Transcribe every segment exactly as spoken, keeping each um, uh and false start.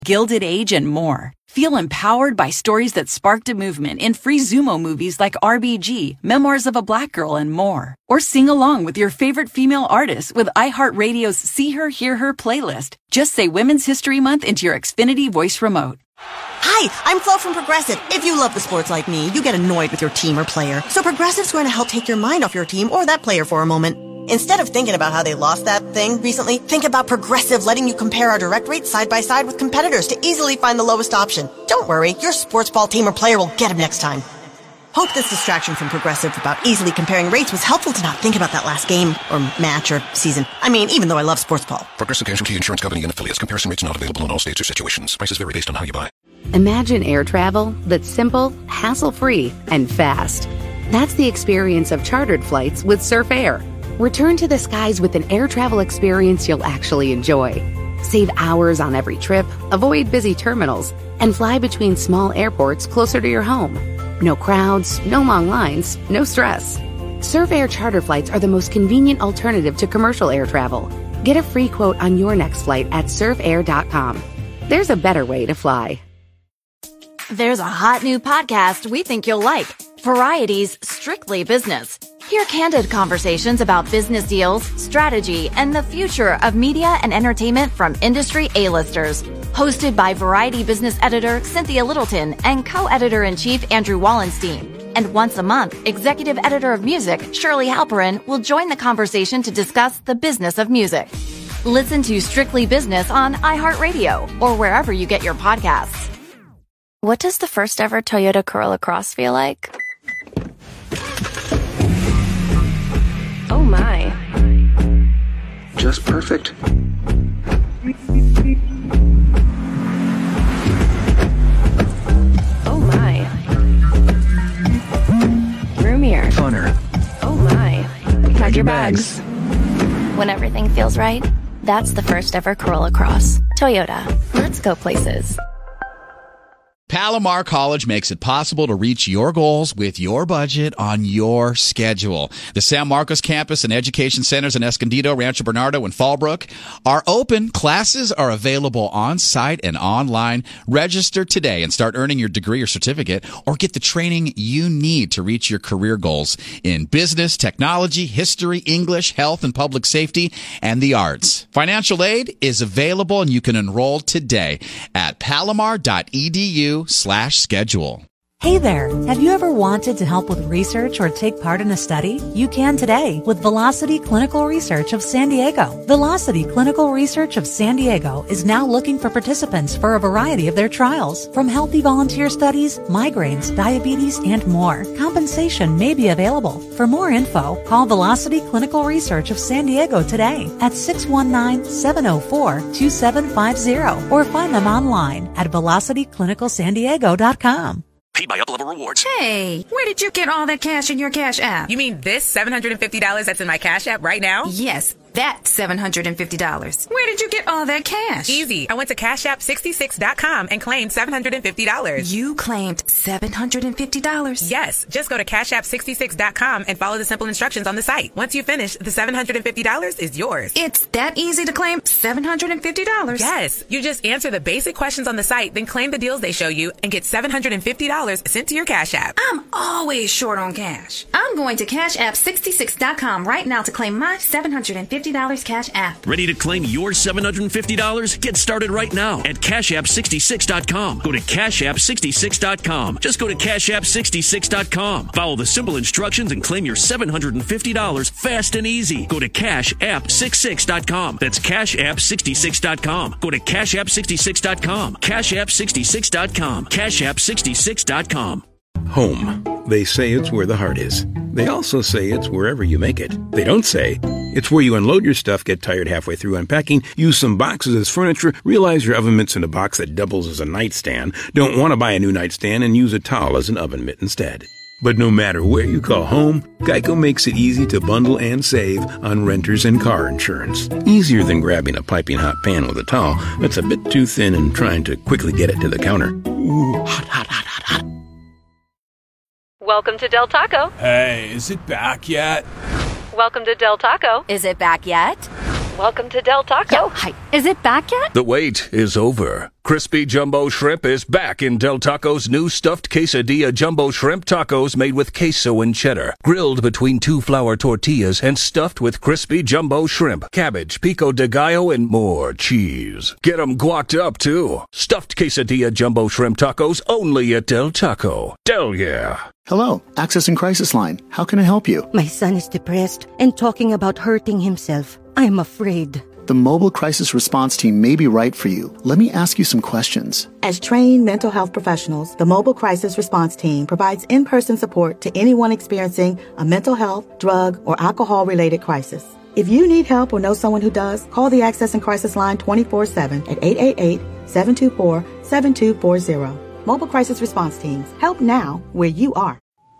Gilded Age, and more. Feel empowered by stories that sparked a movement in free Zumo movies like R B G, Memoirs of a Black Girl, and more. Or sing along with your favorite female artists with iHeartRadio's See Her, Hear Her playlist. Just say Women's History Month into your Xfinity voice remote. Hi, I'm Flo from Progressive. If you love the sports like me, you get annoyed with your team or player. So Progressive's going to help take your mind off your team or that player for a moment. Instead of thinking about how they lost that thing recently, think about Progressive letting you compare our direct rates side by side with competitors to easily find the lowest option. Don't worry, your sports ball team or player will get him next time. Hope this distraction from Progressive about easily comparing rates was helpful to not think about that last game or match or season. I mean, even though I love sports ball. Progressive Casualty Insurance Company and affiliates. Comparison rates not available in all states or situations. Prices vary based on how you buy. Imagine air travel that's simple, hassle-free, and fast. That's the experience of chartered flights with Surf Air. Return to the skies with an air travel experience you'll actually enjoy. Save hours on every trip, avoid busy terminals, and fly between small airports closer to your home. No crowds, no long lines, no stress. Surf Air charter flights are the most convenient alternative to commercial air travel. Get a free quote on your next flight at surf air dot com. There's a better way to fly. There's a hot new podcast we think you'll like. Variety's Strictly Business. Hear candid conversations about business deals, strategy, and the future of media and entertainment from industry A-listers. Hosted by Variety business editor Cynthia Littleton and co-editor-in-chief Andrew Wallenstein. And once a month, executive editor of music Shirley Halperin will join the conversation to discuss the business of music. Listen to Strictly Business on iHeartRadio or wherever you get your podcasts. What does the first ever Toyota Corolla Cross feel like? Oh my. Just perfect. Oh my. Roomier. Funner. Oh my. Pack your bags. When everything feels right, that's the first ever Corolla Cross. Toyota. Let's go places. Palomar College makes it possible to reach your goals with your budget on your schedule. The San Marcos campus and education centers in Escondido, Rancho Bernardo, and Fallbrook are open. Classes are available on-site and online. Register today and start earning your degree or certificate, or get the training you need to reach your career goals in business, technology, history, English, health and public safety, and the arts. Financial aid is available, and you can enroll today at palomar dot e d u slash schedule. Hey there! Have you ever wanted to help with research or take part in a study? You can today with Velocity Clinical Research of San Diego. Velocity Clinical Research of San Diego is now looking for participants for a variety of their trials, from healthy volunteer studies, migraines, diabetes, and more. Compensation may be available. For more info, call Velocity Clinical Research of San Diego today at six one nine, seven oh four, two seven five zero or find them online at velocity clinical san diego dot com. Paid by Uplevel Rewards. Hey, where did you get all that cash in your Cash App? You mean this seven hundred fifty dollars that's in my Cash App right now? Yes, that seven hundred fifty dollars. Where did you get all that cash? Easy. I went to cash app sixty-six dot com and claimed seven hundred fifty dollars. You claimed seven hundred fifty dollars? Yes. Just go to cash app sixty-six dot com and follow the simple instructions on the site. Once you finish, the seven hundred fifty dollars is yours. It's that easy to claim seven hundred fifty dollars? Yes. You just answer the basic questions on the site, then claim the deals they show you and get seven hundred fifty dollars sent to your Cash App. I'm always short on cash. I'm going to cash app sixty-six dot com right now to claim my seven hundred fifty dollars Cash App. Ready to claim your seven hundred fifty dollars? Get started right now at cash app sixty-six dot com. Go to cash app sixty-six dot com. Just go to cash app sixty-six dot com. Follow the simple instructions and claim your seven hundred fifty dollars fast and easy. Go to cash app sixty-six dot com. That's cash app sixty-six dot com. Go to cash app sixty-six dot com. cash app sixty-six dot com. cash app sixty-six dot com. Home. They say it's where the heart is. They also say it's wherever you make it. They don't say it's where you unload your stuff, get tired halfway through unpacking, use some boxes as furniture, realize your oven mitt's in a box that doubles as a nightstand, don't want to buy a new nightstand, and use a towel as an oven mitt instead. But no matter where you call home, Geico makes it easy to bundle and save on renters and car insurance. Easier than grabbing a piping hot pan with a towel that's a bit too thin and trying to quickly get it to the counter. Ooh, hot, hot, hot, hot, hot. Welcome to Del Taco. Hey, is it back yet? Welcome to Del Taco. Is it back yet? Welcome to Del Taco. Yo, hi. Is it back yet? The wait is over. Crispy Jumbo Shrimp is back in Del Taco's new stuffed quesadilla jumbo shrimp tacos made with queso and cheddar, grilled between two flour tortillas and stuffed with crispy jumbo shrimp, cabbage, pico de gallo, and more cheese. Get them guacced up, too. Stuffed quesadilla jumbo shrimp tacos only at Del Taco. Del yeah. Hello, Access and Crisis Line. How can I help you? My son is depressed and talking about hurting himself. I'm afraid. The Mobile Crisis Response Team may be right for you. Let me ask you some questions. As trained mental health professionals, the Mobile Crisis Response Team provides in-person support to anyone experiencing a mental health, drug, or alcohol-related crisis. If you need help or know someone who does, call the Access and Crisis Line twenty-four seven at eight eight eight, seven two four, seven two four zero. Mobile Crisis Response Teams. Help now where you are.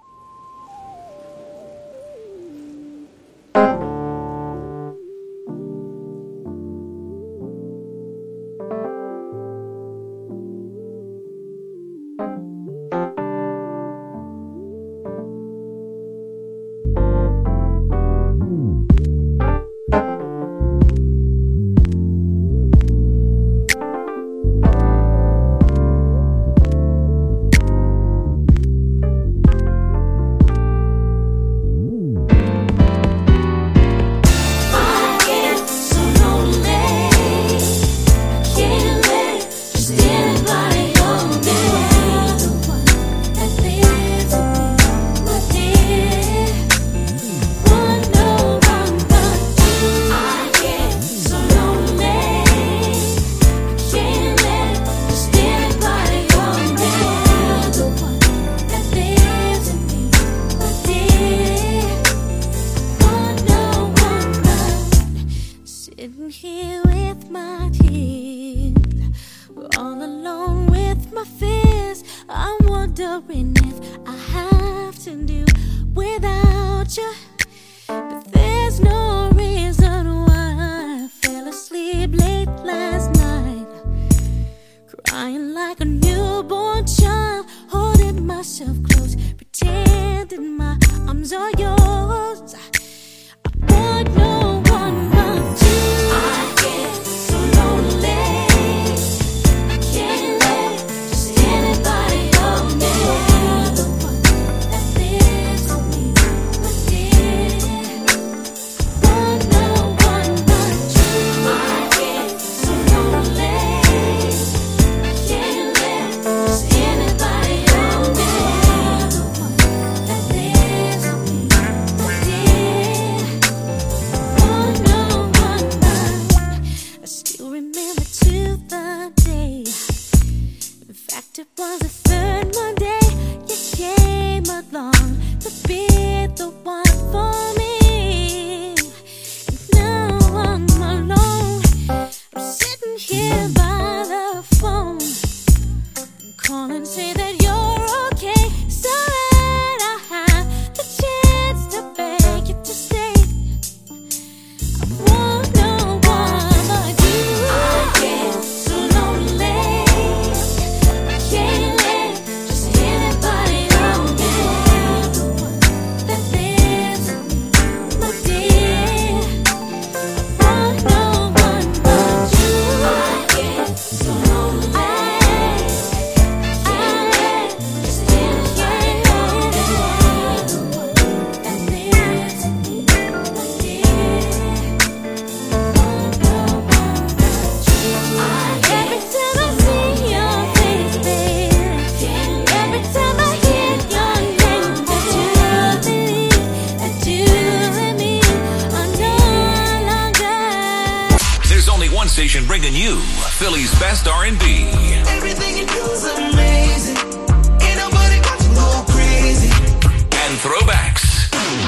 Station bringing you Philly's best R and B. Everything you do is amazing. Ain't nobody got to go crazy. And throwbacks.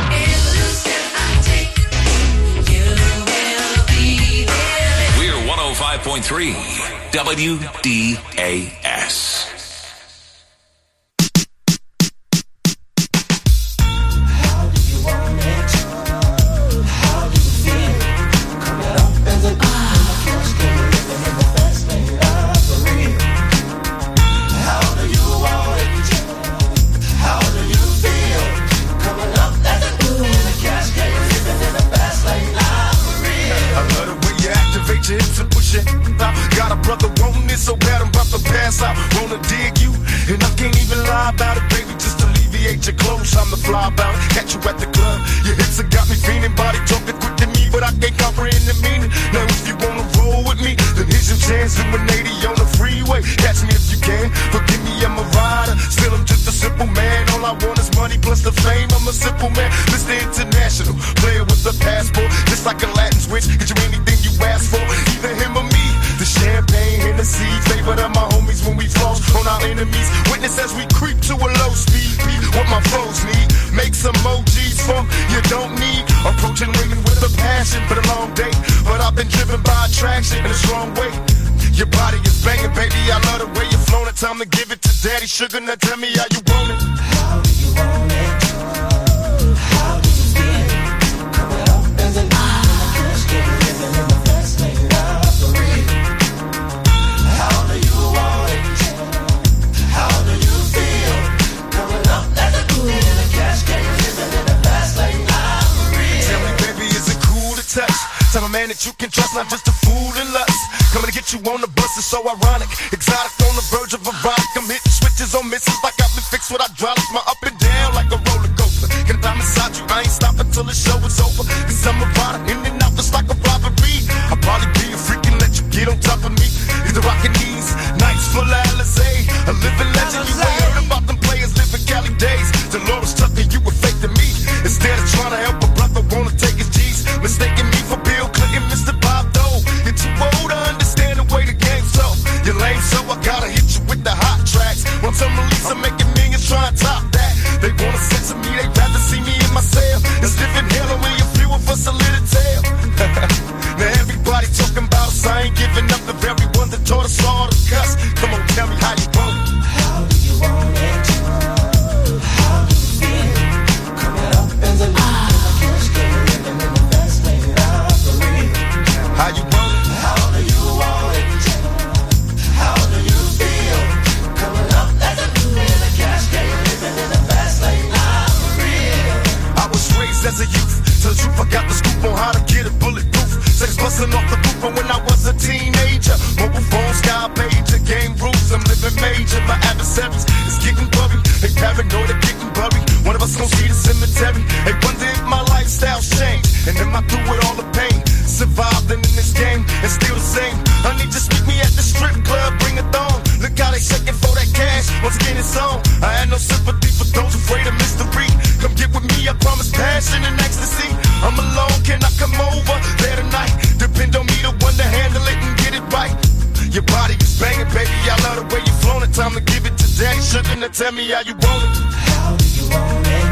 We're one oh five point three W D A S. A little ass, I wanna dig you. And I can't even lie about it, baby, just alleviate your clothes. I'm the fly about it, catch you at the club. Your hips have got me feeling, body talking quick to me, but I can't comprehend the meaning. Now if you wanna roll with me, then here's your chance, doing eighty on the freeway. Catch me if you can, forgive me, I'm a rider. Still, I'm just a simple man. All I want is money plus the fame. I'm a simple man, Mister International, player with a passport, just like a Latin switch. Get you anything you ask for, either him or me. The champagne, Hennessy, favorite of my homies when we floss on our enemies. Witness as we creep to a low speed. Be what my foes need. Make some emojis for you don't need. Approaching women with a passion for the long day, but I've been driven by attraction in a strong way. Your body is banging, baby. I love the way you're flowing. Time to give it to Daddy Sugar. Now tell me how you want it. How do you want it? How do you feel? Coming up as an eye. Cash getting living in the best way out for real. How do you want it? How do you feel? Coming up as a cool in the cash getting living in the best way out for real. Tell me, baby, is it cool to touch? Tell a man that you can trust, not just a fool in lust. Coming to get you on the bus is so ironic. Exotic on the verge of erotic. I'm hitting switches on misses like I've been fixed with hydraulics. My up and down like a roller coaster. Can I inside you? I ain't stopping till the show is over. Cause I'm a rider in and out just like a robbery. I'll probably be a freak and let you get on top of me. Either rockin' these nights full of Alizé. A living legend, you ain't heard about them players living Cali days. Dolores Tucker, you were fake to me. Instead of trying to help a brother, wanna take his G's. Mistaking me for Bill Clinton, Mister Bob Dole. You're too old to understand the way the game's so. You're lame, so I gotta hit you with the hot tracks. Once I'm released, I'm making millions trying to top that. They wanna censor me, they rather see me in my cell. It's living hell and where you're fuel for a little tail. Now everybody talking about us, I ain't giving up the very one that taught us all to cuss. Come on, tell me how you want it. How do you want it? How do you feel? Coming up as a leader, cash getting living in the best way out for real. How you want it? How do you want it? How do you feel? Coming up as a leader, the cash getting living in the best way out for real. I was raised as a youth. Tell the truth, I got the scoop on how to get it bulletproof. Sex busting off the roof when I was a teenager. Mobile phone, sky pager, game rules, I'm living major. My adversaries is getting worried. They paranoid, they're getting buried. One of us gon' see the cemetery. They wonder if my lifestyle's changed. And am I through with all the pain? Surviving in this game and still the same. Honey, just meet me at the strip club, bring a thong. Look how they shaking for that cash. Once again, it's on. I had no sympathy for those afraid of mystery. Come get with me, I promise passion and ecstasy. I'm alone, can I come over there tonight? Depend on me to one to handle it and get it right. Your body is banging, baby, I love the way you're flowing. Time to give it to Daddy Sugar. Now tell me how you want it. How do you want it?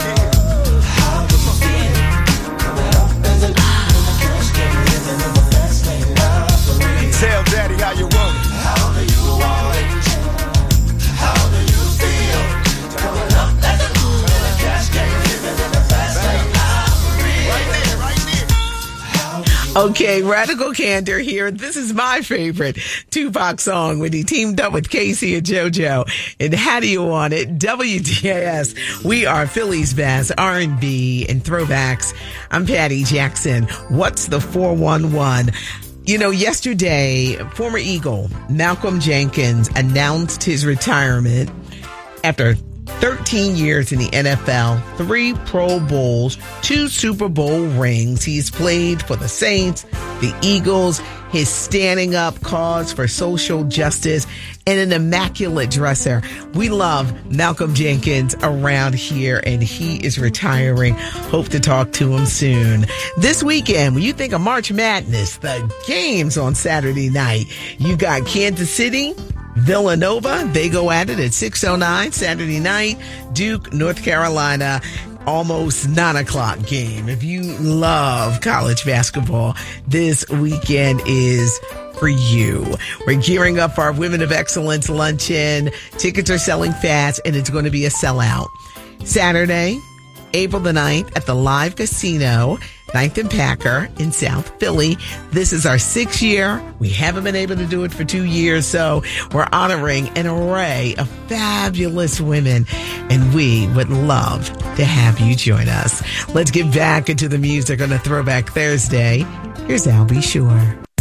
How do you feel? Coming up as a leader, cash getting living in the best way out for real. Tell Daddy how you want it. How do you want it? How do you feel? Coming up as a leader, cash getting living in the best way out for real. Right there, right there. Okay, Radical Candor here. This is my favorite Tupac song when he teamed up with Casey and JoJo. And How Do You Want It? W D A S. We are Philly's best R and B and throwbacks. I'm Patty Jackson. What's the four one one? You know, yesterday, former Eagle Malcolm Jenkins announced his retirement after thirteen years in the N F L, three Pro Bowls, two Super Bowl rings. He's played for the Saints, the Eagles, his standing up cause for social justice, and an immaculate dresser. We love Malcolm Jenkins around here, and he is retiring. Hope to talk to him soon. This weekend, when you think of March Madness, the games on Saturday night, you got Kansas City, Villanova, they go at it at six oh nine Saturday night. Duke, North Carolina, almost nine o'clock game. If you love college basketball, this weekend is for you. We're gearing up for our Women of Excellence luncheon. Tickets are selling fast, and it's going to be a sellout. Saturday, April the ninth at the Live Casino, ninth and Packer in South Philly. This is our sixth year. We haven't been able to do it for two years, so we're honoring an array of fabulous women, and we would love to have you join us. Let's get back into the music on a Throwback Thursday. Here's Al B. Sure.